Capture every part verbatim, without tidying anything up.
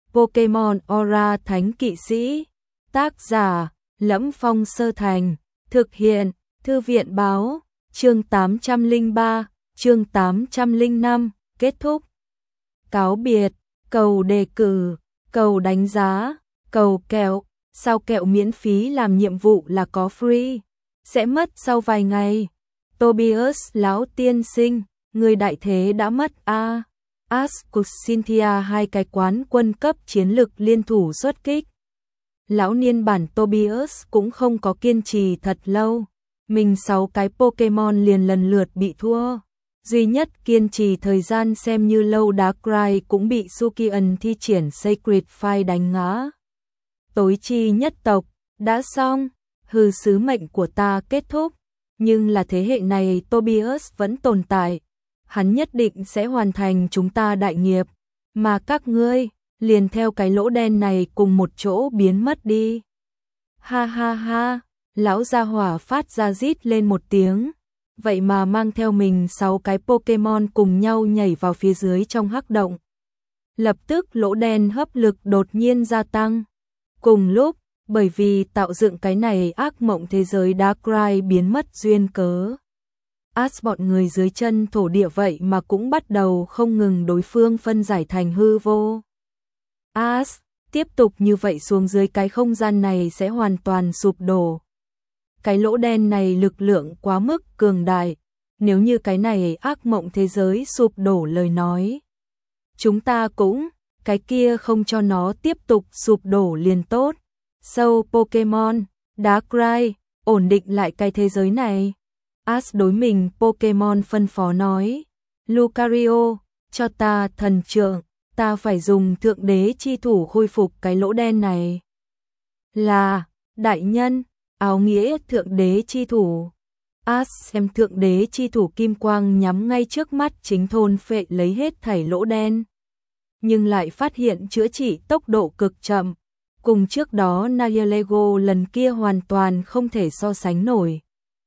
Pokemon Aura Thánh Kỵ Sĩ. Tác giả: Lẫm Phong Sơ Thành. Thực hiện: Thư viện báo. Chương tám trăm lẻ ba, chương tám trăm lẻ năm, kết thúc. Cáo biệt, cầu đề cử, cầu đánh giá, cầu kẹo. Sao kẹo miễn phí làm nhiệm vụ là có free? Sẽ mất sau vài ngày. Tobias lão tiên sinh, người đại thế đã mất a. À. Ash cùng Cynthia hai cái quán quân cấp chiến lực liên thủ xuất kích. Lão niên bản Tobias cũng không có kiên trì thật lâu. Mình sáu cái Pokemon liền lần lượt bị thua. Duy nhất kiên trì thời gian xem như lâu Darkrai cũng bị Sukian thi triển Sacred Fire đánh ngã. Tối chi nhất tộc, đã xong, hư sứ mệnh của ta kết thúc. Nhưng là thế hệ này Tobias vẫn tồn tại. Hắn nhất định sẽ hoàn thành chúng ta đại nghiệp. Mà các ngươi, liền theo cái lỗ đen này cùng một chỗ biến mất đi. Ha ha ha, lão gia hỏa phát ra rít lên một tiếng. Vậy mà mang theo mình sáu cái Pokemon cùng nhau nhảy vào phía dưới trong hắc động. Lập tức lỗ đen hấp lực đột nhiên gia tăng. Cùng lúc, bởi vì tạo dựng cái này ác mộng thế giới Darkrai biến mất duyên cớ. Ash bọn người dưới chân thổ địa vậy mà cũng bắt đầu không ngừng đối phương phân giải thành hư vô. Ash, tiếp tục như vậy xuống dưới cái không gian này sẽ hoàn toàn sụp đổ. Cái lỗ đen này lực lượng quá mức cường đại, nếu như cái này ác mộng thế giới sụp đổ lời nói. Chúng ta cũng, cái kia không cho nó tiếp tục sụp đổ liền tốt. Sâu Pokemon, Darkrai, ổn định lại cái thế giới này. Ash đối mình Pokemon phân phó nói. Lucario, cho ta thần trượng, ta phải dùng thượng đế chi thủ khôi phục cái lỗ đen này. Là, đại nhân, áo nghĩa thượng đế chi thủ. Ash xem thượng đế chi thủ kim quang nhắm ngay trước mắt chính thôn phệ lấy hết thảy lỗ đen. Nhưng lại phát hiện chữa trị tốc độ cực chậm. Cùng trước đó Nihilego lần kia hoàn toàn không thể so sánh nổi.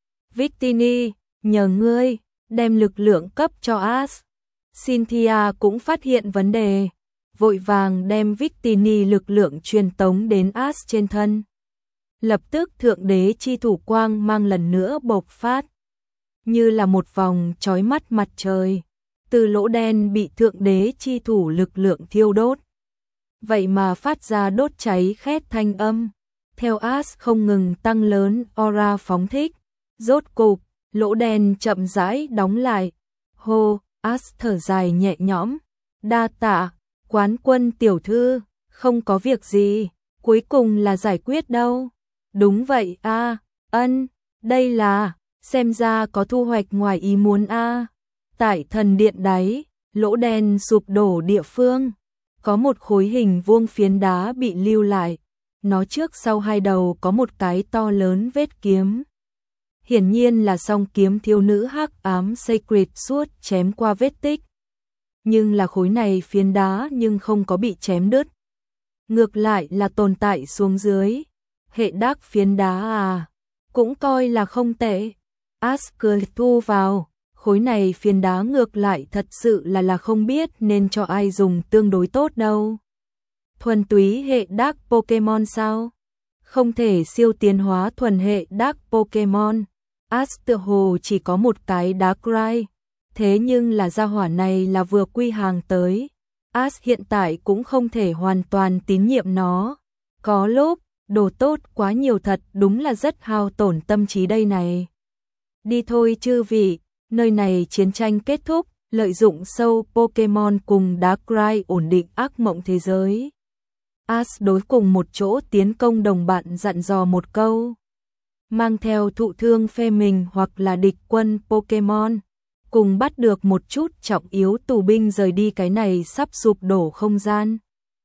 Victini, nhờ ngươi, đem lực lượng cấp cho Ash. Cynthia cũng phát hiện vấn đề, vội vàng đem Victini lực lượng truyền tống đến Ash trên thân. Lập tức thượng đế chi thủ quang mang lần nữa bộc phát. Như là một vòng chói mắt mặt trời. Từ lỗ đen bị thượng đế chi thủ lực lượng thiêu đốt. Vậy mà phát ra đốt cháy khét thanh âm. Theo Ash không ngừng tăng lớn aura phóng thích. Rốt cục, lỗ đen chậm rãi đóng lại. Hô, Ash thở dài nhẹ nhõm. Đa tạ, quán quân tiểu thư, không có việc gì, cuối cùng là giải quyết đâu. Đúng vậy a, à, ân, đây là, xem ra có thu hoạch ngoài ý muốn a. À. Tại thần điện đáy, lỗ đen sụp đổ địa phương, có một khối hình vuông phiến đá bị lưu lại. Nó trước sau hai đầu có một cái to lớn vết kiếm. Hiển nhiên là song kiếm thiếu nữ hắc ám Sacred Sword chém qua vết tích. Nhưng là khối này phiến đá nhưng không có bị chém đứt. Ngược lại là tồn tại xuống dưới. Hệ đắc phiến đá à, cũng coi là không tệ. Ash cười thu vào, khối này phiến đá ngược lại thật sự là là không biết nên cho ai dùng tương đối tốt đâu. Thuần túy hệ đắc Pokemon sao? Không thể siêu tiến hóa thuần hệ đắc Pokemon. Ash tựa hồ chỉ có một cái Darkrai, thế nhưng là gia hỏa này là vừa quy hàng tới. Ash hiện tại cũng không thể hoàn toàn tín nhiệm nó. Có lúc, đồ tốt quá nhiều thật đúng là rất hao tổn tâm trí đây này. Đi thôi chư vị, nơi này chiến tranh kết thúc, lợi dụng sâu Pokemon cùng Darkrai ổn định ác mộng thế giới. Ash đối cùng một chỗ tiến công đồng bạn dặn dò một câu. Mang theo thụ thương phe mình hoặc là địch quân Pokemon, cùng bắt được một chút trọng yếu tù binh rời đi cái này sắp sụp đổ không gian.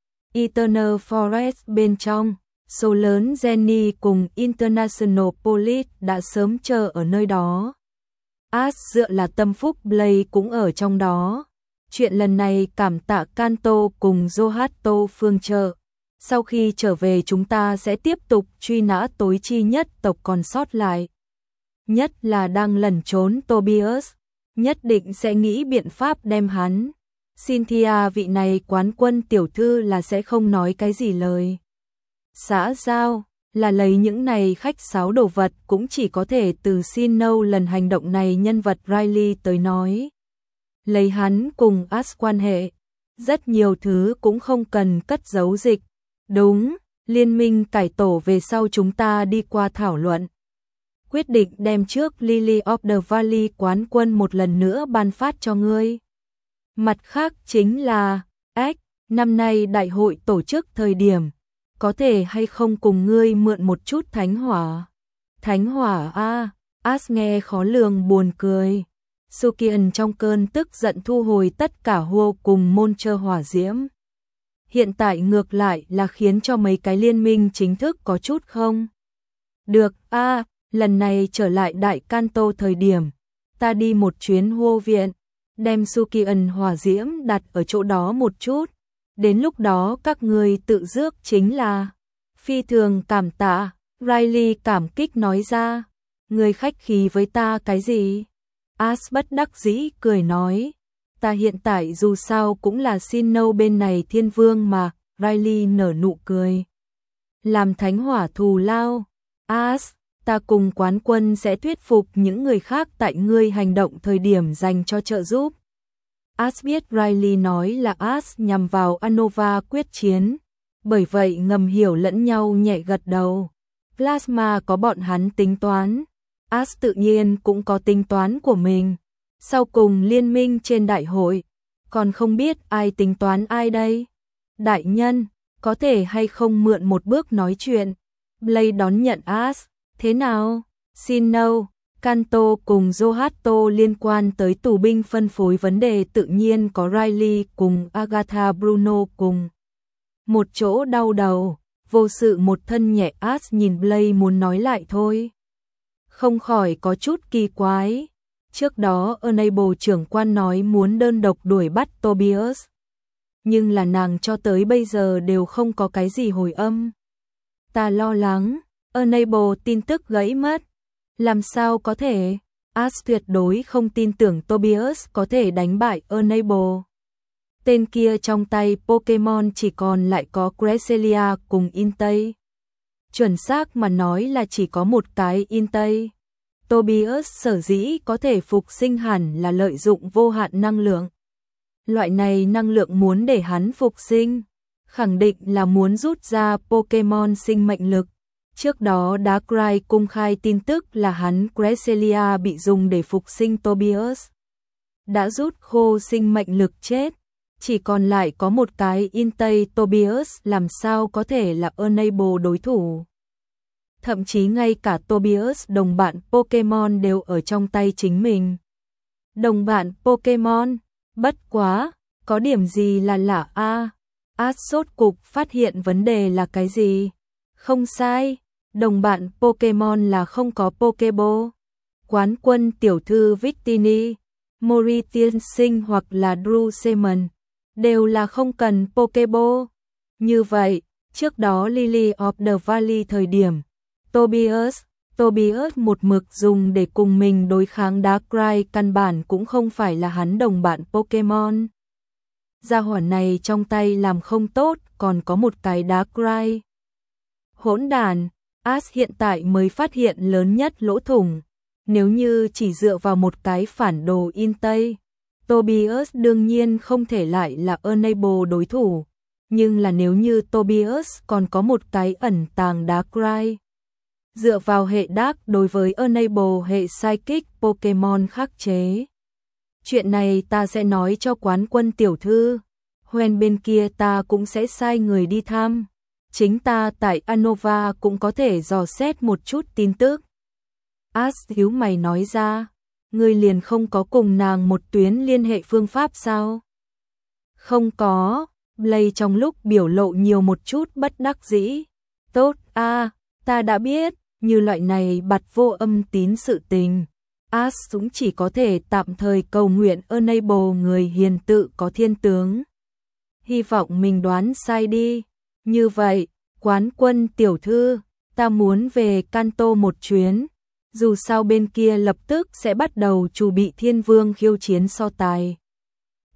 Eternal Forest bên trong, số lớn Jenny cùng International Police đã sớm chờ ở nơi đó. Ash dựa là tâm phúc Blade cũng ở trong đó. Chuyện lần này cảm tạ Kanto cùng Zohato phương trợ. Sau khi trở về chúng ta sẽ tiếp tục truy nã tối chi nhất tộc còn sót lại. Nhất là đang lẩn trốn Tobias, nhất định sẽ nghĩ biện pháp đem hắn Cynthia vị này quán quân tiểu thư là sẽ không nói cái gì lời xã giao, là lấy những này khách sáo đồ vật cũng chỉ có thể từ Snow lần hành động này nhân vật Riley tới nói. Lấy hắn cùng Ash quan hệ, rất nhiều thứ cũng không cần cất giấu dịch. Đúng, liên minh cải tổ về sau chúng ta đi qua thảo luận. Quyết định đem trước Lily of the Valley quán quân một lần nữa ban phát cho ngươi. Mặt khác chính là, ếch, năm nay đại hội tổ chức thời điểm, có thể hay không cùng ngươi mượn một chút thánh hỏa. Thánh hỏa a, Ash nghe khó lường buồn cười. Sukian trong cơn tức giận thu hồi tất cả hô cùng môn chơ hỏa diễm. Hiện tại ngược lại là khiến cho mấy cái liên minh chính thức có chút không. Được a, lần này trở lại Đại Kanto thời điểm, ta đi một chuyến hô viện, đem Sukian hỏa diễm đặt ở chỗ đó một chút. Đến lúc đó các người tự rước chính là. Phi thường cảm tạ, Riley cảm kích nói ra. Người khách khí với ta cái gì? Ash bất đắc dĩ cười nói. Ta hiện tại dù sao cũng là Sinnoh bên này thiên vương mà. Riley nở nụ cười. Làm thánh hỏa thù lao. Ash, ta cùng quán quân sẽ thuyết phục những người khác tại ngươi hành động thời điểm dành cho trợ giúp. Ash biết Riley nói là Ash nhằm vào Anova quyết chiến, bởi vậy ngầm hiểu lẫn nhau nhẹ gật đầu. Plasma có bọn hắn tính toán, Ash tự nhiên cũng có tính toán của mình. Sau cùng liên minh trên đại hội, còn không biết ai tính toán ai đây. Đại nhân, có thể hay không mượn một bước nói chuyện. Blade đón nhận Ash, thế nào? Sinnoh, Kanto cùng Zohato liên quan tới tù binh phân phối vấn đề tự nhiên có Riley cùng Agatha Bruno cùng. Một chỗ đau đầu, vô sự một thân nhẹ. Ash nhìn Blade muốn nói lại thôi. Không khỏi có chút kỳ quái. Trước đó Enable trưởng quan nói muốn đơn độc đuổi bắt Tobias. Nhưng là nàng cho tới bây giờ đều không có cái gì hồi âm. Ta lo lắng, Enable tin tức gãy mất. Làm sao có thể? Ash tuyệt đối không tin tưởng Tobias có thể đánh bại Enable. Tên kia trong tay Pokemon chỉ còn lại có Cresselia cùng Entei. Chuẩn xác mà nói là chỉ có một cái Entei. Tobias sở dĩ có thể phục sinh hẳn là lợi dụng vô hạn năng lượng. Loại này năng lượng muốn để hắn phục sinh, khẳng định là muốn rút ra Pokemon sinh mệnh lực. Trước đó Darkrai công khai tin tức là hắn Cresselia bị dùng để phục sinh Tobias. Đã rút khô sinh mệnh lực chết, chỉ còn lại có một cái Entei. Tobias làm sao có thể là Enable đối thủ. Thậm chí ngay cả Tobias đồng bạn Pokemon đều ở trong tay chính mình. Đồng bạn Pokemon, bất quá, có điểm gì là lạ a? À, Ash sốt cục phát hiện vấn đề là cái gì? Không sai, đồng bạn Pokemon là không có Pokeball. Quán quân tiểu thư Victini, Mori tiên sinh hoặc là Drew Seaman đều là không cần Pokeball. Như vậy, trước đó Lily of the Valley thời điểm, Tobias, Tobias một mực dùng để cùng mình đối kháng Darkrai căn bản cũng không phải là hắn đồng bạn Pokemon. Gia hỏa này trong tay làm không tốt, còn có một cái Darkrai. Hỗn đàn, Ash hiện tại mới phát hiện lớn nhất lỗ thủng. Nếu như chỉ dựa vào một cái phản đồ Entei, Tobias đương nhiên không thể lại là Enable đối thủ. Nhưng là nếu như Tobias còn có một cái ẩn tàng Darkrai, dựa vào hệ Dark đối với Enable hệ Psychic Pokemon khắc chế. Chuyện này ta sẽ nói cho quán quân tiểu thư. Hoen bên kia ta cũng sẽ sai người đi thăm. Chính ta tại Anova cũng có thể dò xét một chút tin tức. Ash hiếu mày nói ra. Ngươi liền không có cùng nàng một tuyến liên hệ phương pháp sao? Không có. Blade trong lúc biểu lộ nhiều một chút bất đắc dĩ. Tốt a, à, ta đã biết. Như loại này bặt vô âm tín sự tình, Ash cũng chỉ có thể tạm thời cầu nguyện Enable người hiền tự có thiên tướng. Hy vọng mình đoán sai đi. Như vậy, quán quân tiểu thư, ta muốn về Kanto một chuyến. Dù sao bên kia lập tức sẽ bắt đầu chuẩn bị thiên vương khiêu chiến so tài.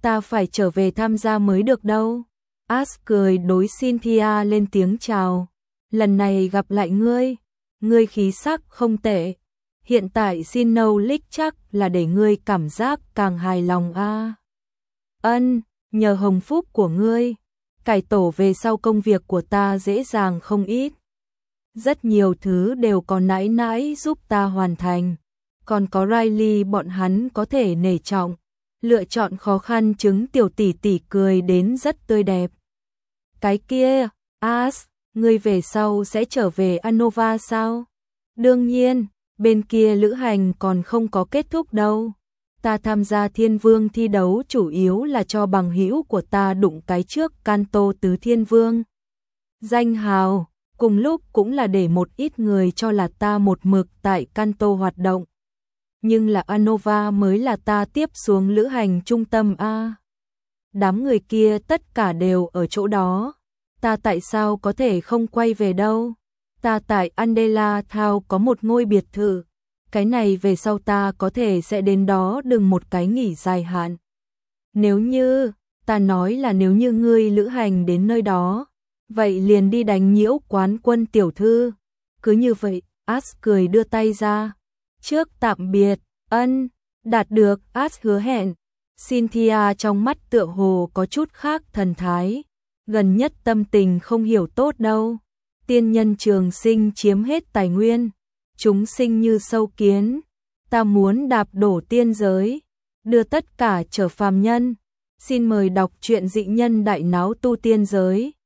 ta phải trở về tham gia mới được đâu. As cười đối Cynthia lên tiếng chào. Lần này gặp lại ngươi, ngươi khí sắc không tệ. Hiện tại Snow League chắc là để ngươi cảm giác càng hài lòng a. À. Ân, nhờ hồng phúc của ngươi, cải tổ về sau công việc của ta dễ dàng không ít. Rất nhiều thứ đều có nãi nãi giúp ta hoàn thành. Còn có Riley bọn hắn có thể nể trọng. Lựa chọn khó khăn chứng tiểu tỷ tỷ cười đến rất tươi đẹp. Cái kia, As, ngươi về sau sẽ trở về Anova sao? Đương nhiên, bên kia lữ hành còn không có kết thúc đâu. Ta tham gia Thiên Vương thi đấu chủ yếu là cho bằng hữu của ta đụng cái trước Kanto tứ Thiên Vương. Danh hào, cùng lúc cũng là để một ít người cho là ta một mực tại Kanto hoạt động. Nhưng là Anova mới là ta tiếp xuống lữ hành trung tâm a. Đám người kia tất cả đều ở chỗ đó. Ta tại sao có thể không quay về đâu? Ta tại Andela Thao có một ngôi biệt thự. Cái này về sau ta có thể sẽ đến đó đừng một cái nghỉ dài hạn. Nếu như, ta nói là nếu như ngươi lữ hành đến nơi đó, vậy liền đi đánh nhiễu quán quân tiểu thư. Cứ như vậy, As cười đưa tay ra. Trước tạm biệt, ân, đạt được, As hứa hẹn. Cynthia trong mắt tựa hồ có chút khác thần thái. Gần nhất tâm tình không hiểu tốt đâu. Tiên nhân trường sinh chiếm hết tài nguyên. Chúng sinh như sâu kiến. Ta muốn đạp đổ tiên giới. Đưa tất cả trở phàm nhân. Xin mời đọc truyện Dị Nhân Đại Náo Tu Tiên Giới.